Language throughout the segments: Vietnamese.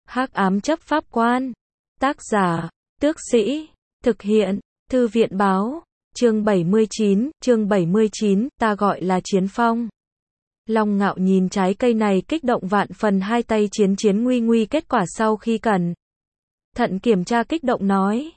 Hắc ám chấp pháp quan. Tác giả, Tước Sĩ. Thực hiện, Thư viện báo. Chương 79, ta gọi là Chiến Phong. Long Ngạo nhìn trái cây này kích động vạn phần, hai tay chiến nguy kết quả sau khi cẩn thận kiểm tra kích động nói.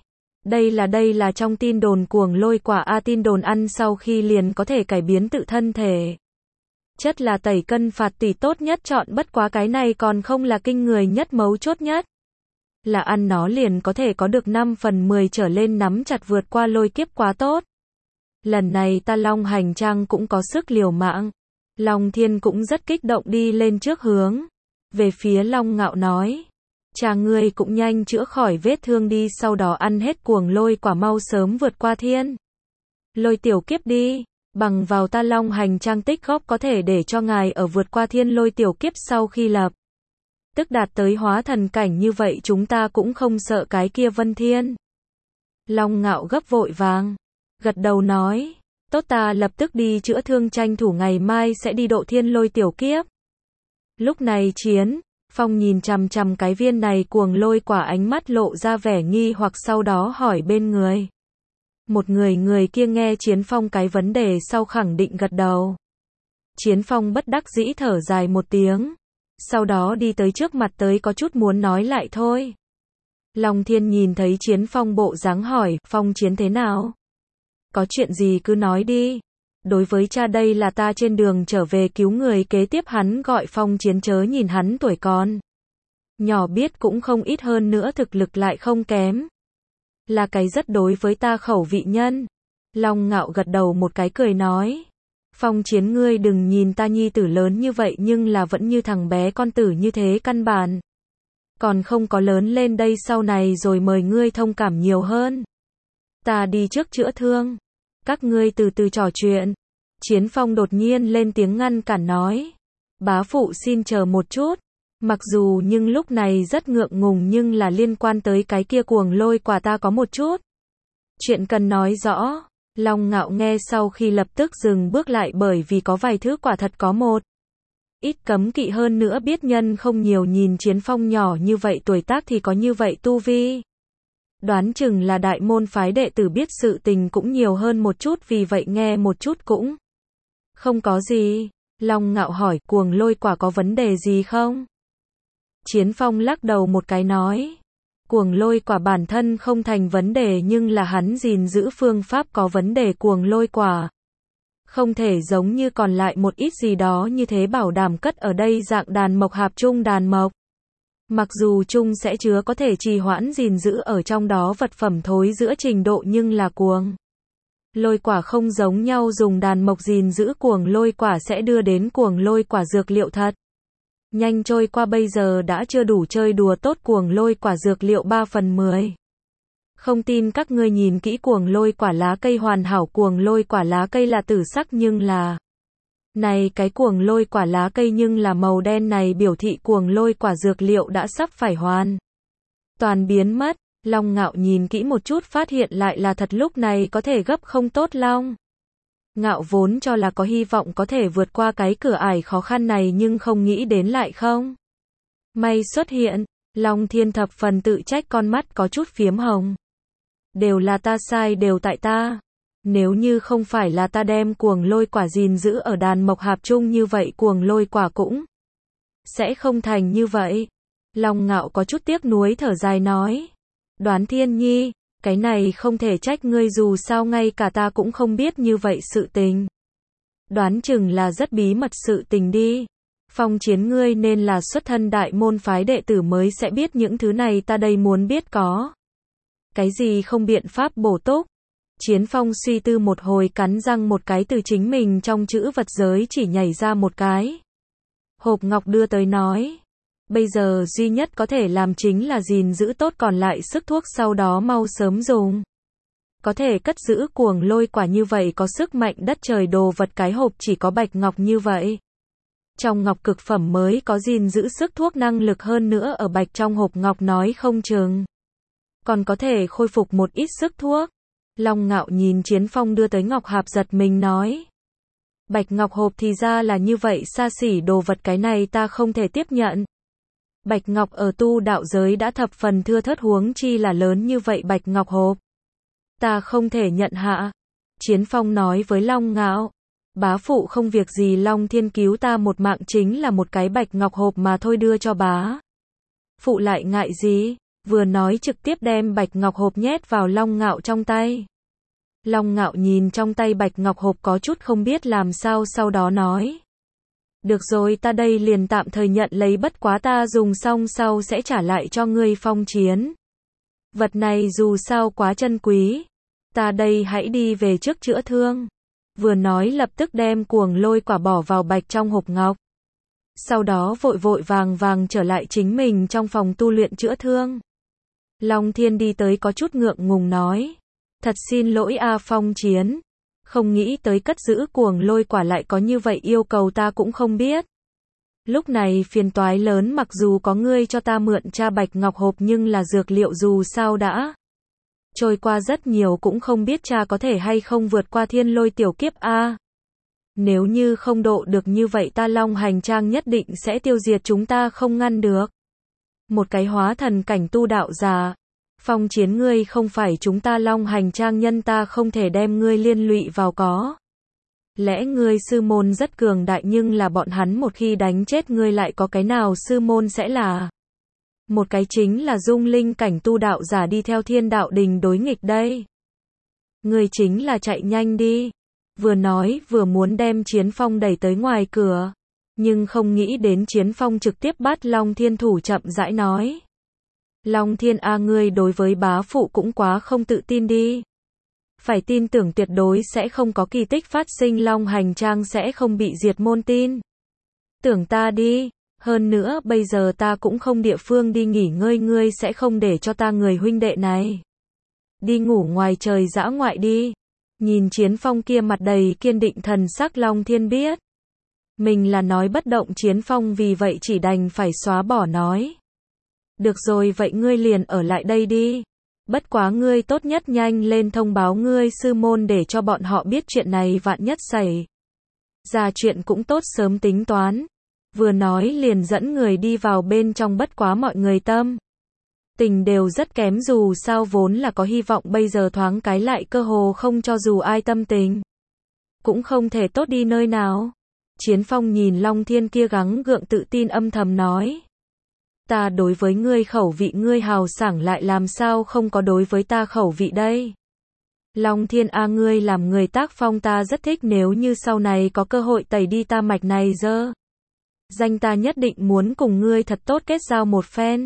Đây là trong tin đồn cuồng lôi quả a, tin đồn ăn sau khi liền có thể cải biến tự thân thể. Chất là tẩy cân phạt tủy tốt nhất chọn, bất quá cái này còn không là kinh người nhất, mấu chốt nhất là ăn nó liền có thể có được 5 phần 10 trở lên nắm chặt vượt qua lôi kiếp, quá tốt. Lần này ta Long hành trang cũng có sức liều mạng. Long Thiên cũng rất kích động đi lên trước hướng về phía Long Ngạo nói. Cha ngươi cũng nhanh chữa khỏi vết thương đi, sau đó ăn hết cuồng lôi quả mau sớm vượt qua thiên lôi tiểu kiếp đi. Bằng vào ta Long hành trang tích góp có thể để cho ngài ở vượt qua thiên lôi tiểu kiếp sau khi lập tức đạt tới hóa thần cảnh, như vậy chúng ta cũng không sợ cái kia Vân Thiên. Long Ngạo gấp vội vàng gật đầu nói. Tốt, ta lập tức đi chữa thương, tranh thủ ngày mai sẽ đi độ thiên lôi tiểu kiếp. Lúc này Chiến Phong nhìn chằm chằm cái viên này cuồng lôi quả, ánh mắt lộ ra vẻ nghi hoặc, sau đó hỏi bên người một người kia nghe Chiến Phong cái vấn đề sau khẳng định gật đầu. Chiến Phong bất đắc dĩ thở dài một tiếng, sau đó đi tới trước mặt tới có chút muốn nói lại thôi. Long Thiên nhìn thấy Chiến Phong bộ dáng hỏi, Phong Chiến thế nào? Có chuyện gì cứ nói đi. Đối với cha, đây là ta trên đường trở về cứu người, kế tiếp hắn gọi Phong Chiến, chớ nhìn hắn tuổi còn nhỏ, biết cũng không ít, hơn nữa thực lực lại không kém. Là cái rất đối với ta khẩu vị nhân. Long Ngạo gật đầu một cái cười nói. Phong Chiến, ngươi đừng nhìn ta nhi tử lớn như vậy nhưng là vẫn như thằng bé con tử như thế, căn bản còn không có lớn lên đây, sau này rồi mời ngươi thông cảm nhiều hơn. Ta đi trước chữa thương, các ngươi từ từ trò chuyện. Chiến Phong đột nhiên lên tiếng ngăn cản nói. Bá phụ xin chờ một chút. Mặc dù nhưng lúc này rất ngượng ngùng, nhưng là liên quan tới cái kia cuồng lôi quả ta có một chút chuyện cần nói rõ. Long Ngạo nghe sau khi lập tức dừng bước lại, bởi vì có vài thứ quả thật có một ít cấm kỵ, hơn nữa biết nhân không nhiều, nhìn Chiến Phong nhỏ như vậy tuổi tác thì có như vậy tu vi, đoán chừng là đại môn phái đệ tử, biết sự tình cũng nhiều hơn một chút, vì vậy nghe một chút cũng không có gì. Long Ngạo hỏi, cuồng lôi quả có vấn đề gì không? Chiến Phong lắc đầu một cái nói. Cuồng lôi quả bản thân không thành vấn đề, nhưng là hắn gìn giữ phương pháp có vấn đề. Cuồng lôi quả không thể giống như còn lại một ít gì đó như thế bảo đảm cất ở đây dạng đàn mộc hạp chung đàn mộc. Mặc dù chung sẽ chứa có thể trì hoãn gìn giữ ở trong đó vật phẩm thối giữa trình độ, nhưng là cuồng lôi quả không giống nhau, dùng đàn mộc gìn giữ cuồng lôi quả sẽ đưa đến cuồng lôi quả dược liệu thật nhanh trôi qua, bây giờ đã chưa đủ chơi đùa tốt cuồng lôi quả dược liệu 3 phần 10. Không tin các ngươi nhìn kỹ cuồng lôi quả lá cây hoàn hảo, cuồng lôi quả lá cây là tử sắc, nhưng là này cái cuồng lôi quả lá cây nhưng là màu đen, này biểu thị cuồng lôi quả dược liệu đã sắp phải hoàn toàn biến mất. Long Ngạo nhìn kỹ một chút phát hiện lại là thật, lúc này có thể gấp không tốt. Long Ngạo vốn cho là có hy vọng có thể vượt qua cái cửa ải khó khăn này, nhưng không nghĩ đến lại không may xuất hiện. Long Thiên thập phần tự trách, con mắt có chút phiếm hồng. Đều là ta sai, đều tại ta. Nếu như không phải là ta đem cuồng lôi quả gìn giữ ở đàn mộc hạp chung, như vậy cuồng lôi quả cũng sẽ không thành như vậy. Long Ngạo có chút tiếc nuối thở dài nói. Đoán Thiên Nhi, cái này không thể trách ngươi, dù sao ngay cả ta cũng không biết như vậy sự tình. Đoán chừng là rất bí mật sự tình đi. Phong Chiến, ngươi nên là xuất thân đại môn phái đệ tử mới sẽ biết những thứ này, ta đây muốn biết có cái gì không biện pháp bổ túc. Chiến Phong suy tư một hồi, cắn răng một cái, từ chính mình trong chữ vật giới chỉ nhảy ra một cái hộp ngọc đưa tới nói. Bây giờ duy nhất có thể làm chính là gìn giữ tốt còn lại sức thuốc, sau đó mau sớm dùng. Có thể cất giữ cuồng lôi quả như vậy có sức mạnh đất trời, đồ vật cái hộp chỉ có bạch ngọc như vậy. Trong ngọc cực phẩm mới có gìn giữ sức thuốc năng lực, hơn nữa ở bạch trong hộp ngọc nói không chừng còn có thể khôi phục một ít sức thuốc. Long Ngạo nhìn Chiến Phong đưa tới ngọc hạp giật mình nói. Bạch ngọc hộp thì ra là như vậy, xa xỉ đồ vật, cái này ta không thể tiếp nhận. Bạch ngọc ở tu đạo giới đã thập phần thưa thớt huống chi là lớn như vậy bạch ngọc hộp. Ta không thể nhận hạ. Chiến Phong nói với Long Ngạo. Bá phụ không việc gì, Long Thiên cứu ta một mạng chính là một cái bạch ngọc hộp mà thôi, đưa cho bá phụ lại ngại gì? Vừa nói trực tiếp đem bạch ngọc hộp nhét vào Long Ngạo trong tay. Long Ngạo nhìn trong tay bạch ngọc hộp có chút không biết làm sao, sau đó nói. Được rồi, ta đây liền tạm thời nhận lấy, bất quá ta dùng xong sau sẽ trả lại cho ngươi Phong Chiến. Vật này dù sao quá chân quý. Ta đây hãy đi về trước chữa thương. Vừa nói lập tức đem cuồng lôi quả bỏ vào bạch trong hộp ngọc. Sau đó vội vội vàng vàng trở lại chính mình trong phòng tu luyện chữa thương. Long Thiên đi tới có chút ngượng ngùng nói. Thật xin lỗi a Phong Chiến. Không nghĩ tới cất giữ cuồng lôi quả lại có như vậy yêu cầu, ta cũng không biết. Lúc này phiền toái lớn, mặc dù có ngươi cho ta mượn tra bạch ngọc hộp nhưng là dược liệu dù sao đã trôi qua rất nhiều, cũng không biết cha có thể hay không vượt qua thiên lôi tiểu kiếp a. Nếu như không độ được như vậy ta Long Hành Trang nhất định sẽ tiêu diệt, chúng ta không ngăn được. Một cái hóa thần cảnh tu đạo giả. Phong Chiến, ngươi không phải chúng ta Long Hành Trang nhân, ta không thể đem ngươi liên lụy vào, có lẽ ngươi sư môn rất cường đại nhưng là bọn hắn một khi đánh chết ngươi lại có cái nào sư môn sẽ là một cái chính là dung linh cảnh tu đạo giả đi theo Thiên Đạo Đình đối nghịch đây. Ngươi chính là chạy nhanh đi. Vừa nói vừa muốn đem Chiến Phong đẩy tới ngoài cửa, nhưng không nghĩ đến Chiến Phong trực tiếp bắt Long Thiên thủ, chậm rãi nói. Long Thiên a, ngươi đối với bá phụ cũng quá không tự tin đi. Phải tin tưởng tuyệt đối sẽ không có kỳ tích phát sinh, Long Hành Trang sẽ không bị diệt môn, tin tưởng ta đi. Hơn nữa bây giờ ta cũng không địa phương đi nghỉ ngơi, ngươi sẽ không để cho ta người huynh đệ này đi ngủ ngoài trời dã ngoại đi. Nhìn Chiến Phong kia mặt đầy kiên định thần sắc, Long Thiên biết mình là nói bất động Chiến Phong, vì vậy chỉ đành phải xóa bỏ nói. Được rồi, vậy ngươi liền ở lại đây đi. Bất quá ngươi tốt nhất nhanh lên thông báo ngươi sư môn để cho bọn họ biết chuyện này, vạn nhất xảy ra chuyện cũng tốt sớm tính toán. Vừa nói liền dẫn người đi vào bên trong, bất quá mọi người tâm tình đều rất kém, dù sao vốn là có hy vọng, bây giờ thoáng cái lại cơ hồ không, cho dù ai tâm tình cũng không thể tốt đi nơi nào. Chiến Phong nhìn Long Thiên kia gắng gượng tự tin, âm thầm nói. Ta đối với ngươi khẩu vị, ngươi hào sảng lại làm sao không có đối với ta khẩu vị đây. Long Thiên a, ngươi làm người tác phong ta rất thích, nếu như sau này có cơ hội tẩy đi ta mạch này dơ danh, ta nhất định muốn cùng ngươi thật tốt kết giao một phen.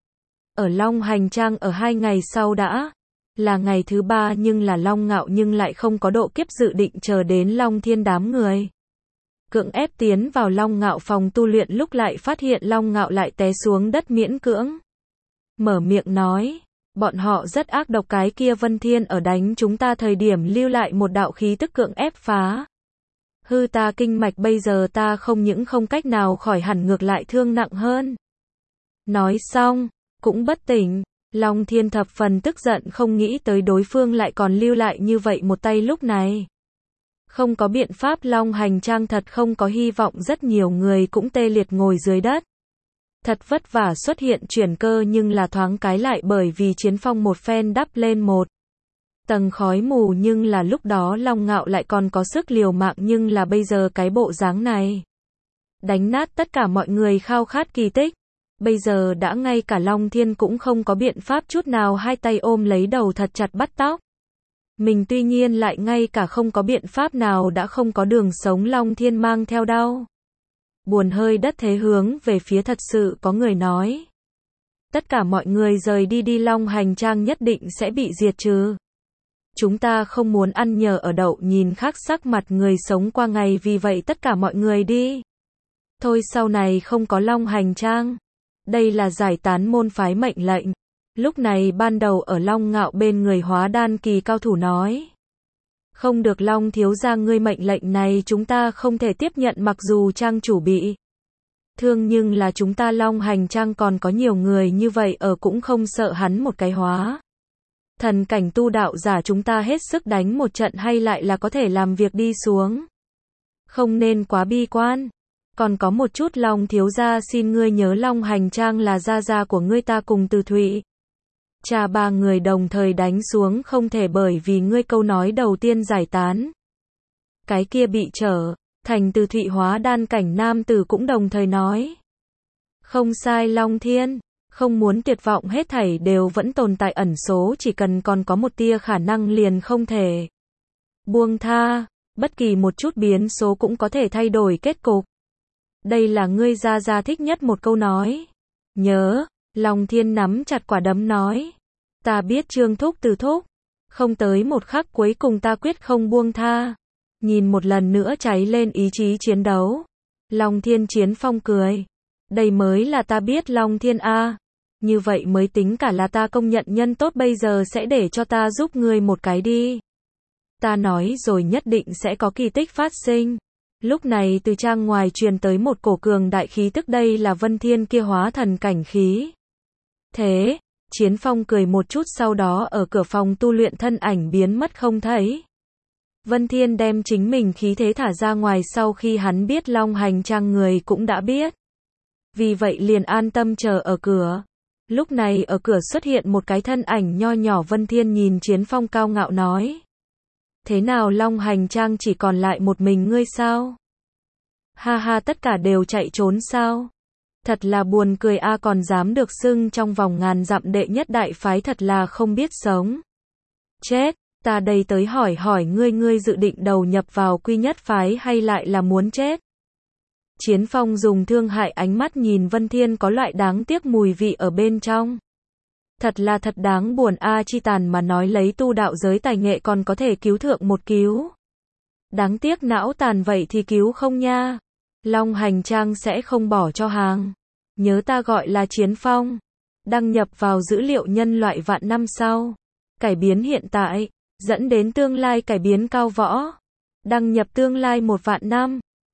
Ở Long Hành Trang ở 2 ngày sau đã là ngày thứ 3, nhưng là Long Ngạo nhưng lại không có độ kiếp, dự định chờ đến Long Thiên đám người cưỡng ép tiến vào Long Ngạo phòng tu luyện, lúc lại phát hiện Long Ngạo lại té xuống đất, miễn cưỡng mở miệng nói. Bọn họ rất ác độc, cái kia Vân Thiên ở đánh chúng ta thời điểm lưu lại một đạo khí tức cưỡng ép phá hư ta kinh mạch, bây giờ ta không những không cách nào khỏi hẳn, ngược lại thương nặng hơn. Nói xong cũng bất tỉnh. Long Thiên thập phần tức giận, không nghĩ tới đối phương lại còn lưu lại như vậy một tay, lúc này không có biện pháp, Long Hành Trang thật không có hy vọng, rất nhiều người cũng tê liệt ngồi dưới đất. Thật vất vả xuất hiện chuyển cơ, nhưng là thoáng cái lại bởi vì Chiến Phong một phen đắp lên một tầng khói mù, nhưng là lúc đó Long Ngạo lại còn có sức liều mạng, nhưng là bây giờ cái bộ dáng này đánh nát tất cả mọi người khao khát kỳ tích. Bây giờ đã ngay cả Long Thiên cũng không có biện pháp chút nào, hai tay ôm lấy đầu thật chặt bắt tóc. Mình tuy nhiên lại ngay cả không có biện pháp nào, đã không có đường sống, Long Thiên mang theo đau buồn hơi đất thế hướng về phía thật sự có người nói. Tất cả mọi người rời đi đi, Long Hành Trang nhất định sẽ bị diệt trừ. Chúng ta không muốn ăn nhờ ở đậu, nhìn khác sắc mặt người sống qua ngày, vì vậy tất cả mọi người đi. Thôi sau này không có Long Hành Trang. Đây là giải tán môn phái mệnh lệnh. Lúc này ban đầu ở Long Ngạo bên người hóa đan kỳ cao thủ nói. Không được Long thiếu gia, ngươi mệnh lệnh này chúng ta không thể tiếp nhận, mặc dù trang chủ bị thương nhưng là chúng ta Long Hành Trang còn có nhiều người như vậy ở, cũng không sợ hắn một cái hóa thần cảnh tu đạo giả, chúng ta hết sức đánh một trận hay lại là có thể làm việc đi xuống. Không nên quá bi quan. Còn có một chút Long thiếu gia xin ngươi nhớ Long Hành Trang là gia gia của ngươi ta cùng Từ Thụy. Cha ba người đồng thời đánh xuống không thể bởi vì ngươi câu nói đầu tiên giải tán. Cái kia bị trở thành Từ Thụy hóa đan cảnh nam tử cũng đồng thời nói. Không sai Long Thiên, không muốn tuyệt vọng hết thảy đều vẫn tồn tại ẩn số chỉ cần còn có một tia khả năng liền không thể buông tha, bất kỳ một chút biến số cũng có thể thay đổi kết cục. Đây là ngươi gia gia thích nhất một câu nói. Nhớ, Long Thiên nắm chặt quả đấm nói. Ta biết Trương Thúc Từ Thúc. Không tới một khắc cuối cùng ta quyết không buông tha. Nhìn một lần nữa cháy lên ý chí chiến đấu. Long Thiên Chiến Phong cười. Đây mới là ta biết Long Thiên A. Như vậy mới tính cả là ta công nhận nhân tốt bây giờ sẽ để cho ta giúp ngươi một cái đi. Ta nói rồi nhất định sẽ có kỳ tích phát sinh. Lúc này từ trang ngoài truyền tới một cổ cường đại khí tức đây là Vân Thiên kia hóa thần cảnh khí. Thế, Chiến Phong cười một chút sau đó ở cửa phòng tu luyện thân ảnh biến mất không thấy. Vân Thiên đem chính mình khí thế thả ra ngoài sau khi hắn biết Long Hành Trang người cũng đã biết. Vì vậy liền an tâm chờ ở cửa. Lúc này ở cửa xuất hiện một cái thân ảnh nho nhỏ Vân Thiên nhìn Chiến Phong cao ngạo nói. Thế nào Long Hành Trang chỉ còn lại một mình ngươi sao? Ha ha tất cả đều chạy trốn sao? Thật là buồn cười a còn dám được xưng trong vòng ngàn dặm đệ nhất đại phái thật là không biết sống. Chết, ta đây tới hỏi ngươi dự định đầu nhập vào quy nhất phái hay lại là muốn chết? Chiến Phong dùng thương hại ánh mắt nhìn Vân Thiên có loại đáng tiếc mùi vị ở bên trong. Thật là thật đáng buồn a chi tàn mà nói lấy tu đạo giới tài nghệ còn có thể cứu thượng một cứu. Đáng tiếc não tàn vậy thì cứu không nha. Long Hành Trang sẽ không bỏ cho hàng. Nhớ ta gọi là Chiến Phong. Đăng nhập vào dữ liệu nhân loại vạn năm sau. Cải biến hiện tại, dẫn đến tương lai cải biến cao võ. Đăng nhập tương lai 1 vạn năm.